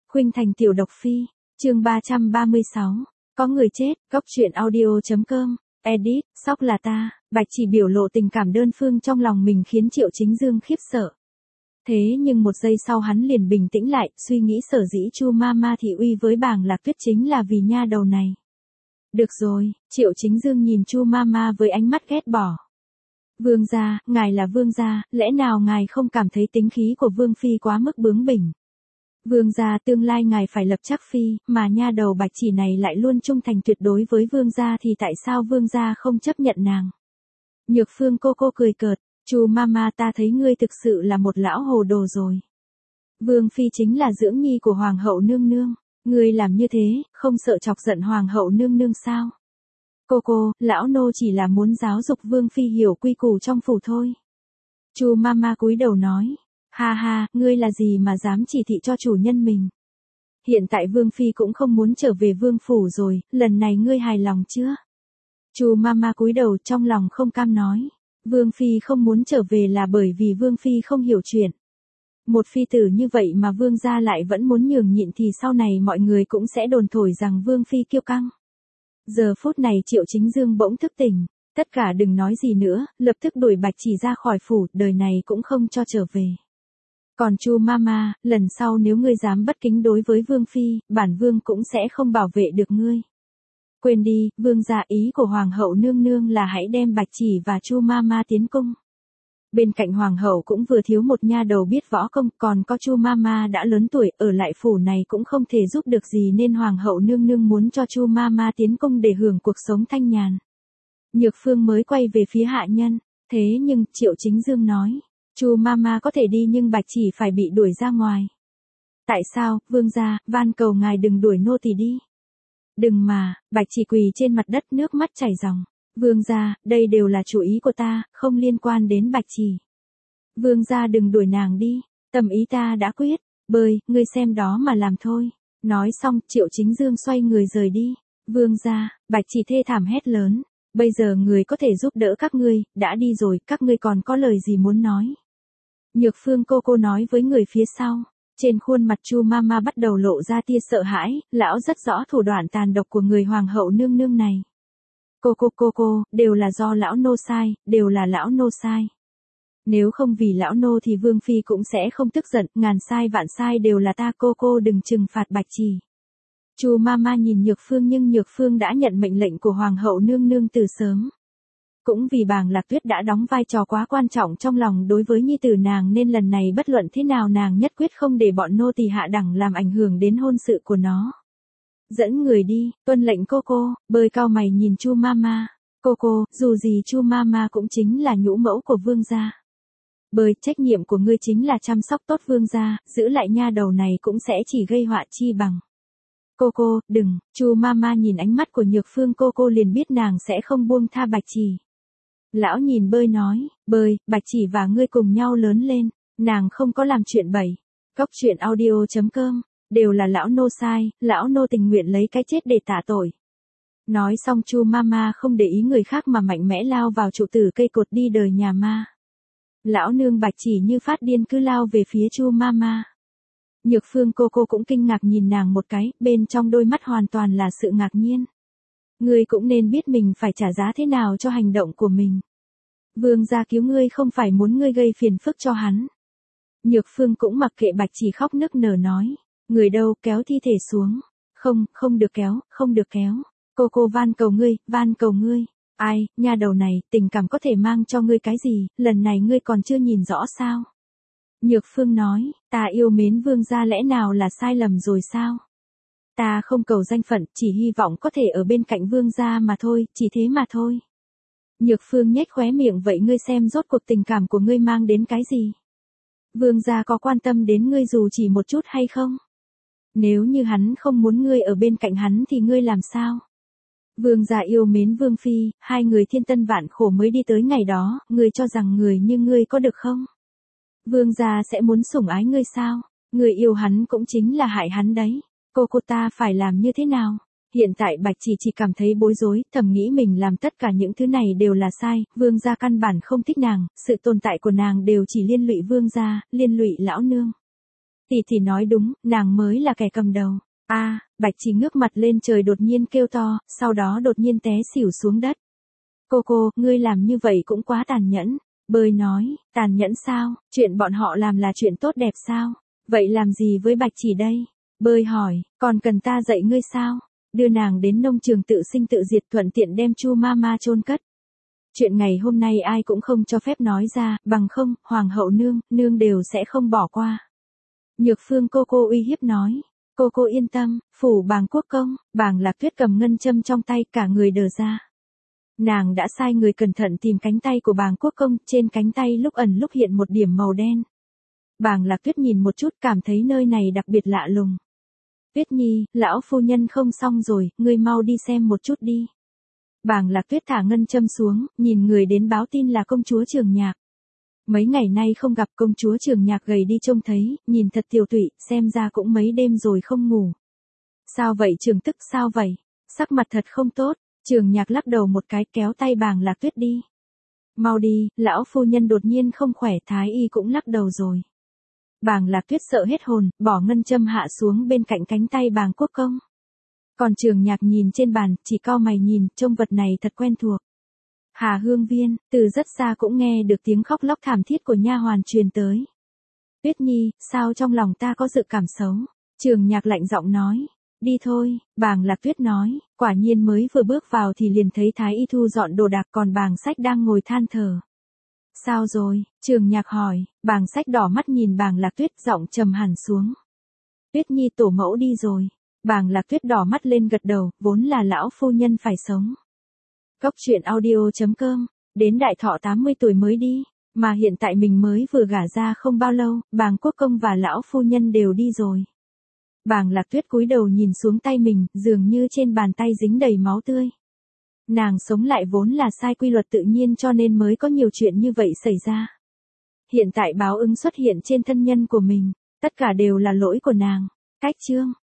Khuynh Thành tiểu độc phi, chương 336, có người chết, góc truyện audio.com, edit, sóc là ta, Bạch Chỉ biểu lộ tình cảm đơn phương trong lòng mình khiến Triệu Chính Dương khiếp sợ. Thế nhưng một giây sau hắn liền bình tĩnh lại, suy nghĩ sở dĩ Chu Mama thị uy với Bàng Lạc Tuyết chính là vì nha đầu này. Được rồi, Triệu Chính Dương nhìn Chu Mama với ánh mắt ghét bỏ. Vương gia, ngài là vương gia, lẽ nào ngài không cảm thấy tính khí của vương phi quá mức bướng bỉnh? Vương gia, tương lai ngài phải lập chắc phi, mà nha đầu Bạch Chỉ này lại luôn trung thành tuyệt đối với vương gia thì tại sao vương gia không chấp nhận nàng? Nhược Phương cô cười cợt, Chu Mama, ta thấy ngươi thực sự là một lão hồ đồ rồi. Vương phi chính là dưỡng nhi của hoàng hậu nương nương, ngươi làm như thế, không sợ chọc giận hoàng hậu nương nương sao? Cô, lão nô chỉ là muốn giáo dục vương phi hiểu quy củ trong phủ thôi. Chu Mama cúi đầu nói, ha, ngươi là gì mà dám chỉ thị cho chủ nhân mình? Hiện tại vương phi cũng không muốn trở về vương phủ rồi, lần này ngươi hài lòng chưa? Chu Mama cúi đầu trong lòng không cam nói, vương phi không muốn trở về là bởi vì vương phi không hiểu chuyện. Một phi tử như vậy mà vương gia lại vẫn muốn nhường nhịn thì sau này mọi người cũng sẽ đồn thổi rằng vương phi kiêu căng. Giờ phút này Triệu Chính Dương bỗng thức tỉnh, tất cả đừng nói gì nữa, lập tức đuổi Bạch Chỉ ra khỏi phủ, đời này cũng không cho trở về. Còn Chu Mama, lần sau nếu ngươi dám bất kính đối với vương phi, bản vương cũng sẽ không bảo vệ được ngươi. Quên đi, vương gia, ý của hoàng hậu nương nương là hãy đem Bạch Chỉ và Chu Mama tiến cung. Bên cạnh hoàng hậu cũng vừa thiếu một nha đầu biết võ công, còn có Chu Mama đã lớn tuổi, ở lại phủ này cũng không thể giúp được gì nên hoàng hậu nương nương muốn cho Chu Mama tiến cung để hưởng cuộc sống thanh nhàn. Nhược Phương mới quay về phía hạ nhân, thế nhưng Triệu Chính Dương nói, Chu Mama có thể đi nhưng Bạch Chỉ phải bị đuổi ra ngoài. Tại sao, vương gia, van cầu ngài đừng đuổi nô tỳ đi. Đừng mà, Bạch Chỉ quỳ trên mặt đất nước mắt chảy ròng. Vương gia, đây đều là chủ ý của ta, không liên quan đến Bạch Chỉ. Vương gia đừng đuổi nàng đi, tâm ý ta đã quyết, bơi, ngươi xem đó mà làm thôi. Nói xong, Triệu Chính Dương xoay người rời đi. Vương gia, Bạch Chỉ thê thảm hét lớn, bây giờ người có thể giúp đỡ các ngươi, đã đi rồi, các ngươi còn có lời gì muốn nói? Nhược Phương cô nói với người phía sau. Trên khuôn mặt Chu Mama bắt đầu lộ ra tia sợ hãi, lão rất rõ thủ đoạn tàn độc của người hoàng hậu nương nương này. Cô, đều là do lão nô sai, đều là lão nô sai. Nếu không vì lão nô thì vương phi cũng sẽ không tức giận, ngàn sai vạn sai đều là ta, cô đừng trừng phạt Bạch Chỉ. Chu Mama nhìn Nhược Phương nhưng Nhược Phương đã nhận mệnh lệnh của hoàng hậu nương nương từ sớm. Cũng vì Bàng Lạc Tuyết đã đóng vai trò quá quan trọng trong lòng đối với nhi tử nàng nên lần này bất luận thế nào nàng nhất quyết không để bọn nô tỳ hạ đẳng làm ảnh hưởng đến hôn sự của nó. Dẫn người đi, tuân lệnh cô, bơi cao mày nhìn Chu Mama. Cô, dù gì Chu Mama cũng chính là nhũ mẫu của vương gia. Bơi, trách nhiệm của ngươi chính là chăm sóc tốt vương gia, giữ lại nha đầu này cũng sẽ chỉ gây họa chi bằng. Cô, đừng, Chu Mama nhìn ánh mắt của Nhược Phương cô liền biết nàng sẽ không buông tha Bạch Chỉ. Lão nhìn bơi nói, bơi, Bạch Chỉ và ngươi cùng nhau lớn lên, nàng không có làm chuyện bậy. Góc truyện audio.com, đều là lão nô sai, lão nô tình nguyện lấy cái chết để tạ tội. Nói xong Chu Mama không để ý người khác mà mạnh mẽ lao vào trụ tử cây cột đi đời nhà ma. Lão nương Bạch Chỉ như phát điên cứ lao về phía Chu Mama. Nhược Phương cô cũng kinh ngạc nhìn nàng một cái, bên trong đôi mắt hoàn toàn là sự ngạc nhiên. Ngươi cũng nên biết mình phải trả giá thế nào cho hành động của mình. Vương gia cứu ngươi không phải muốn ngươi gây phiền phức cho hắn. Nhược Phương cũng mặc kệ Bạch Chỉ khóc nức nở nói, người đâu, kéo thi thể xuống. Không được kéo, không được kéo. Cô van cầu ngươi. Ai, nha đầu này, tình cảm có thể mang cho ngươi cái gì, lần này ngươi còn chưa nhìn rõ sao? Nhược Phương nói, ta yêu mến vương gia lẽ nào là sai lầm rồi sao? Ta không cầu danh phận, chỉ hy vọng có thể ở bên cạnh vương gia mà thôi, chỉ thế mà thôi. Nhược Phương nhếch khóe miệng, vậy ngươi xem rốt cuộc tình cảm của ngươi mang đến cái gì? Vương gia có quan tâm đến ngươi dù chỉ một chút hay không? Nếu như hắn không muốn ngươi ở bên cạnh hắn thì ngươi làm sao? Vương gia yêu mến vương phi, hai người thiên tân vạn khổ mới đi tới ngày đó, ngươi cho rằng người như ngươi có được không? Vương gia sẽ muốn sủng ái ngươi sao? Ngươi yêu hắn cũng chính là hại hắn đấy. Cô ta phải làm như thế nào? Hiện tại Bạch Chỉ cảm thấy bối rối, thầm nghĩ mình làm tất cả những thứ này đều là sai, vương gia căn bản không thích nàng, sự tồn tại của nàng đều chỉ liên lụy vương gia, liên lụy lão nương. Tỷ nói đúng, nàng mới là kẻ cầm đầu. Bạch chỉ ngước mặt lên trời đột nhiên kêu to, sau đó đột nhiên té xỉu xuống đất. Cô, ngươi làm như vậy cũng quá tàn nhẫn. Bơi nói, tàn nhẫn sao, chuyện bọn họ làm là chuyện tốt đẹp sao? Vậy làm gì với Bạch chỉ đây? Bơi hỏi, còn cần ta dạy ngươi sao? Đưa nàng đến nông trường tự sinh tự diệt, thuận tiện đem Chu Mama chôn cất. Chuyện ngày hôm nay ai cũng không cho phép nói ra, bằng không, hoàng hậu nương đều sẽ không bỏ qua. Nhược Phương cô uy hiếp nói. Cô yên tâm, phủ Bàng Quốc công. Bàng Lạc Tuyết cầm ngân châm trong tay, cả người đờ ra. Nàng đã sai người cẩn thận tìm cánh tay của Bàng Quốc công, trên cánh tay lúc ẩn lúc hiện một điểm màu đen. Bàng Lạc Tuyết nhìn một chút, cảm thấy nơi này đặc biệt lạ lùng. Tuyết Nhi, lão phu nhân không xong rồi, ngươi mau đi xem một chút đi. Bàng Lạc Tuyết thả ngân châm xuống, nhìn người đến báo tin là công chúa Trường Nhạc. Mấy ngày nay không gặp, công chúa Trường Nhạc gầy đi trông thấy, nhìn thật tiều tụy, xem ra cũng mấy đêm rồi không ngủ. Sao vậy Trường Tức, sao vậy? Sắc mặt thật không tốt. Trường Nhạc lắc đầu một cái, kéo tay Bàng Lạc Tuyết đi. Mau đi, lão phu nhân đột nhiên không khỏe, thái y cũng lắc đầu rồi. Bàng Lạc Tuyết sợ hết hồn, bỏ ngân châm hạ xuống bên cạnh cánh tay Bàng Quốc công. Còn Trường Nhạc nhìn trên bàn, chỉ cau mày nhìn, trông vật này thật quen thuộc. Hà Hương Viên, từ rất xa cũng nghe được tiếng khóc lóc thảm thiết của nha hoàn truyền tới. Tuyết Nhi, sao trong lòng ta có dự cảm xấu? Trường Nhạc lạnh giọng nói. Đi thôi, Bàng Lạc Tuyết nói, quả nhiên mới vừa bước vào thì liền thấy thái y thu dọn đồ đạc, còn Bàng Sách đang ngồi than thở. Sao rồi? Trường Nhạc hỏi. Bàng Sách đỏ mắt nhìn Bàng Lạc Tuyết, giọng trầm hẳn xuống. Tuyết Nhi tổ mẫu đi rồi. Bàng Lạc Tuyết đỏ mắt lên gật đầu, vốn là lão phu nhân phải sống. Cốc truyện audio.com, đến đại thọ 80 tuổi mới đi, mà hiện tại mình mới vừa gả ra không bao lâu, Bàng Quốc công và lão phu nhân đều đi rồi. Bàng Lạc Tuyết cúi đầu nhìn xuống tay mình, dường như trên bàn tay dính đầy máu tươi. Nàng sống lại vốn là sai quy luật tự nhiên, cho nên mới có nhiều chuyện như vậy xảy ra. Hiện tại báo ứng xuất hiện trên thân nhân của mình, tất cả đều là lỗi của nàng. Cách chương